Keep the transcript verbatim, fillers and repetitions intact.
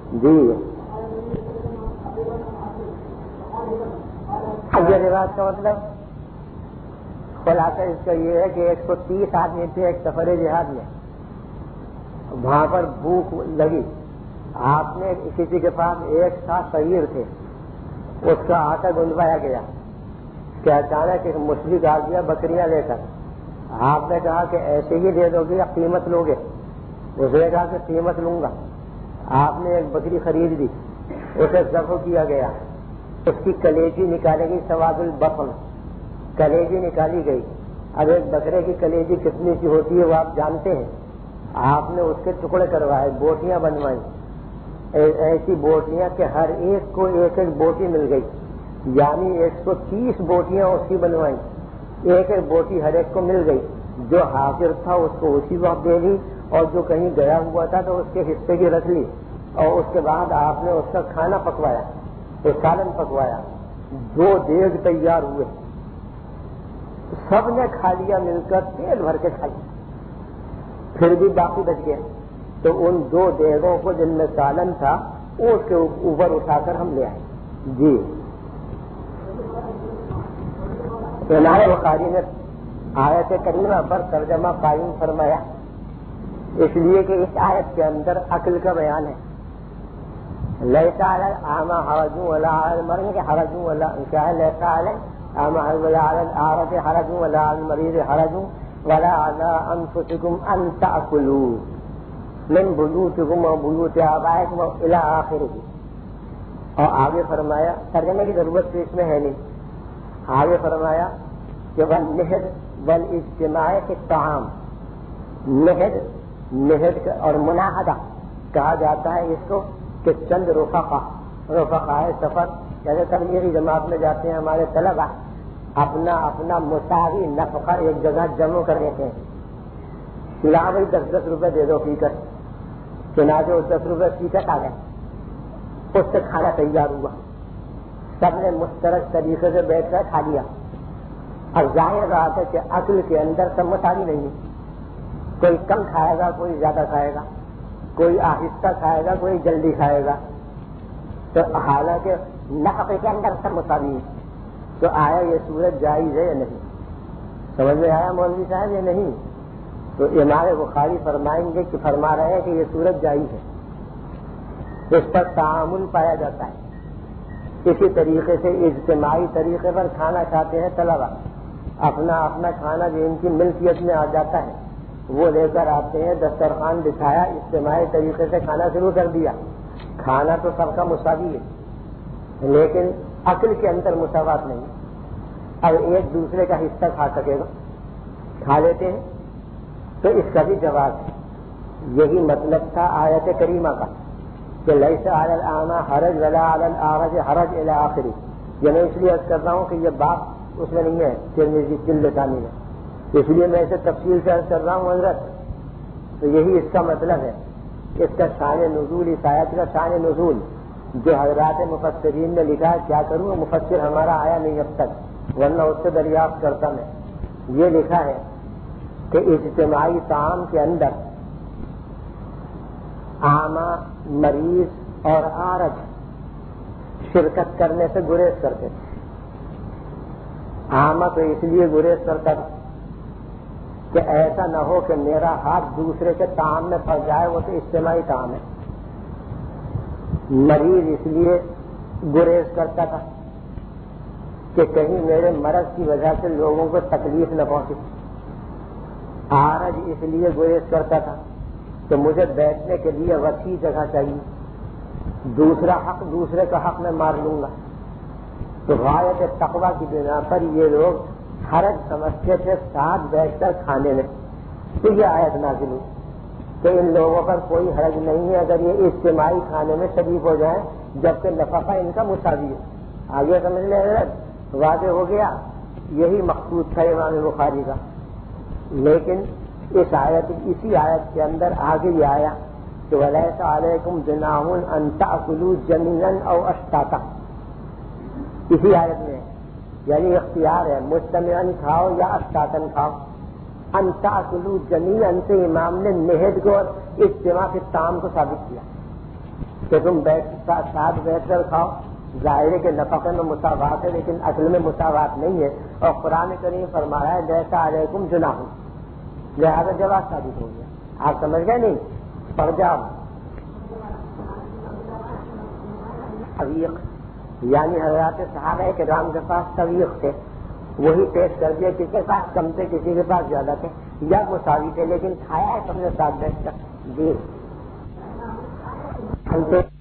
جی اب یہ روایت کا مطلب خلاصہ اس کا یہ ہے کہ ایک سو تیس آدمی تھے ایک سفر جہاد میں، وہاں پر بھوک لگی، آپ نے کسی کے پاس ایک سا شعیر تھے، اس کا آٹا گندوایا گیا کہ اچانک ایک مشرک آ گیا بکریاں لے کر، آپ نے کہا کہ ایسے ہی دے دو گے یا قیمت لو گے؟ اس نے کہا کہ قیمت لوں گا۔ آپ نے ایک بکری خرید لی، اسے ذبح کیا گیا، اس کی کلیجی نکالے گی، سواد البطن کلیجی نکالی گئی۔ اب ایک بکرے کی کلیجی کتنی سی ہوتی ہے وہ آپ جانتے ہیں، آپ نے اس کے ٹکڑے کروائے، بوٹیاں بنوائیں، ایسی بوٹیاں کہ ہر ایک کو ایک ایک بوٹی مل گئی، یعنی ایک سو تیس بوٹیاں اس کی بنوائیں، ایک ایک بوٹی ہر ایک کو مل گئی، جو حاضر تھا اس کو اسی وقت دے دی، اور جو کہیں گیا ہوا تھا تو اس کے حصے کی رکھ لی، اور اس کے بعد آپ نے اس کا کھانا پکوایا، تو سالن پکوایا، دو دیگ تیار ہوئے، سب نے کھا لیا مل کر، پیٹ بھر کے کھا لیا، پھر بھی باقی بچ گیا، تو ان دو دیگوں کو جن میں سالن تھا اس کے اوپر اٹھا کر ہم لے آئے۔ جی امام بخاری نے آیت کریمہ پر ترجمہ قائم فرمایا، اس لیے کہ اس آیت کے اندر عقل کا بیان ہے۔ لیس علی الاعمى حرج ولا علی المريض حرج ولا کیا ہے، لیس علی الاعمى ولا علی الاعرج حرج ولا علی المریض حرج ولا علی انفسکم ان تأکلوا من بیوتکم و بیوت آبائکم الی آخرہ۔ اور آگے فرمایا، ترجمے کی ضرورت تو اس میں ہے نہیں، آگے فرمایا کہ والنہد والاجتماع فی الطعام، نہد نہد اور مناہدہ کہا جاتا ہے اس کو کہ چند رفقا رفقا سفر، جیسے تبلیغی جماعت میں جاتے ہیں ہمارے طلبہ، اپنا اپنا مساوی نفقہ ایک جگہ جمع کر لیتے ہیں، لا بھائی دس دس روپے دے دو فیکر، چنانچہ اس دس روپے فیکر آ گئے، اس سے کھانا تیار ہوا، سب نے مشترک طریقے سے بیٹھ کر کھا لیا۔ اب ظاہر بات ہے کہ عقل کے اندر سب مساوی نہیں ہے، کوئی کم کھائے گا، کوئی زیادہ کھائے گا، کوئی آہستہ کھائے گا، کوئی جلدی کھائے گا، تو حالانکہ نفقے کے اندر سب مساوی ہے، تو آیا یہ صورت جائز ہے یا نہیں؟ سمجھ میں آیا مولوی صاحب یا نہیں؟ تو امام بخاری فرمائیں گے کہ فرما رہے ہیں کہ یہ صورت جائز ہے، اس پر تعامل پایا جاتا ہے۔ اسی طریقے سے اجتماعی طریقے پر کھانا کھاتے ہیں طلبہ، اپنا اپنا کھانا جو ان کی ملکیت میں آ جاتا ہے وہ لے کر آتے ہیں، دسترخوان بچھایا، اجتماعی طریقے سے کھانا شروع کر دیا، کھانا تو سب کا مساوی ہے لیکن عقل کے اندر مساوات نہیں، اب ایک دوسرے کا حصہ کھا سکے گا، کھا لیتے ہیں، تو اس کا بھی جواب ہے۔ یہی مطلب تھا آیت کریمہ کا کہ لیس علی الاعمى حرج ولا علی الاعرج حرج الی آخری، یہ میں اس لیے عرض کر رہا ہوں کہ یہ بات اس میں نہیں ہے ترمذی جلدانی میں، اس لیے میں اسے تفصیل سے عرض کر رہا ہوں حضرت۔ تو یہی اس کا مطلب ہے، اس کا شان نزول، اس آیت کا شان نزول جو حضرات مفسرین نے لکھا ہے، کیا کروں مفسر ہمارا آیا نہیں اب تک، ورنہ اس سے دریافت کرتا میں۔ یہ لکھا ہے کہ اجتماعی طعام کے اندر اعمى، مریض اور عارج شرکت کرنے سے گریز کرتے تھے۔ اعمى تو اس لیے گریز کرتا تھا کہ ایسا نہ ہو کہ میرا ہاتھ دوسرے کے طعام میں پھنس جائے، وہ تو اجتماعی طعام ہے۔ مریض اس لیے گریز کرتا تھا کہ کہیں میرے مرض کی وجہ سے لوگوں کو تکلیف نہ پہنچے۔ عارج اس لیے گریز کرتا تھا کہ مجھے بیٹھنے کے لیے وسیع جگہ چاہیے، دوسرا حق دوسرے کا حق میں مار لوں گا۔ تو غایت تقویٰ کی بنا پر یہ لوگ حرج سمجھتے تھے ساتھ بیٹھ کر کھانے میں، تو یہ آیت نازل ہوئی کہ ان لوگوں پر کوئی حرج نہیں ہے اگر یہ اجتماعی کھانے میں شریک ہو جائیں، جبکہ نفقہ ان کا مساوی ہے۔ آگے سمجھ لیں حضرت، واضح ہو گیا، یہی مقصود تھا امام بخاری کا۔ لیکن اس آیت اسی آیت کے اندر آگے یہ آیا کہ وَلَيْسَ عَلَيْكُمْ جُنَاحٌ أَن تَأْكُلُوا جَمِيعًا أَوْ أَشْتَاتًا، اسی آیت میں یعنی اختیار ہے مجتمعاً کھاؤ یا اشتاتاً کھاؤ۔ ان تأکلوا جمیعاً سے امام نے نہد کو اور اجتماع کے طعام کو ثابت کیا، کہ تم بیٹھ ساتھ بیٹھ کر کھاؤ، ظاہر ہے کہ نفقے میں مساوات ہے لیکن اصل میں مساوات نہیں ہے، اور قرآن کریم فرما رہا ہے جیسا علیکم جناح، لہٰذا جواز ثابت ہو گیا۔ آپ سمجھ گئے نہیں؟ پڑھ جاؤ۔ طویق یعنی حضرات صحابہ کرام کے پاس طویق تھے، وہی پیش کر دیا، کسی کے پاس کم تھے کسی کے پاس زیادہ تھے یا مساوی تھے، لیکن کھایا ہے سب نے ساتھ بیٹھ کر۔ جی